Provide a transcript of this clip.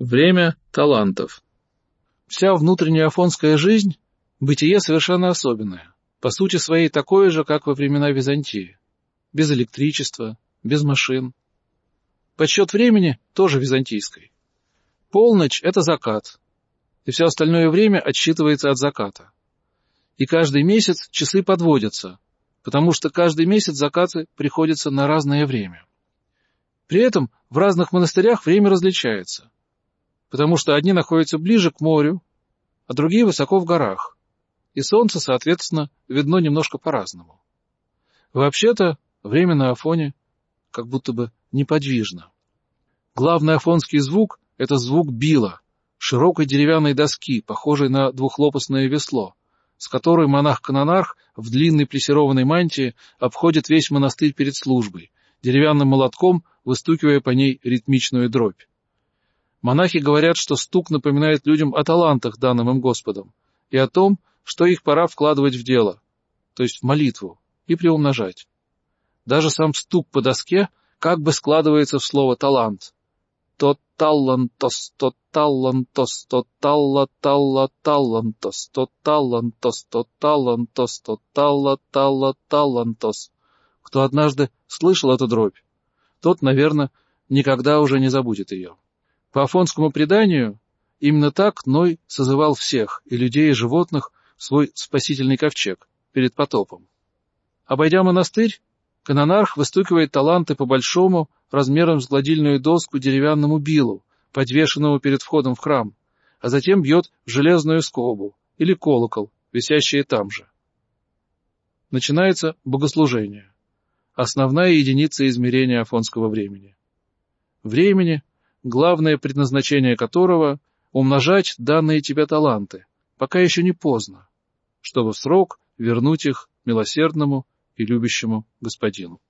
Время талантов. Вся внутренняя афонская жизнь – бытие совершенно особенное, по сути своей такое же, как во времена Византии. Без электричества, без машин. Подсчет времени тоже византийский. Полночь – это закат, и все остальное время отсчитывается от заката. И каждый месяц часы подводятся, потому что каждый месяц закаты приходятся на разное время. При этом в разных монастырях время различается, потому что одни находятся ближе к морю, а другие высоко в горах, и солнце, соответственно, видно немножко по-разному. Вообще-то, время на Афоне как будто бы неподвижно. Главный афонский звук — это звук била, широкой деревянной доски, похожей на двухлопастное весло, с которой монах-канонарх в длинной плессированной мантии обходит весь монастырь перед службой, деревянным молотком выстукивая по ней ритмичную дробь. Монахи говорят, что стук напоминает людям о талантах, данным им Господом, и о том, что их пора вкладывать в дело, то есть в молитву, и приумножать. Даже сам стук по доске как бы складывается в слово «талант». «Тот талантос, тот талантос, тот талла-талла-талантос, тот талантос, тот талантос, тот талла-талла-талантос». Кто однажды слышал эту дробь, тот, наверное, никогда уже не забудет ее. По афонскому преданию, именно так Ной созывал всех, и людей, и животных, в свой спасительный ковчег перед потопом. Обойдя монастырь, канонарх выстукивает таланты по большому, размером с гладильную доску, деревянному билу, подвешенному перед входом в храм, а затем бьет в железную скобу или колокол, висящие там же. Начинается богослужение, основная единица измерения афонского времени. Времени, главное предназначение которого — умножать данные тебе таланты, пока еще не поздно, чтобы в срок вернуть их милосердному и любящему Господину.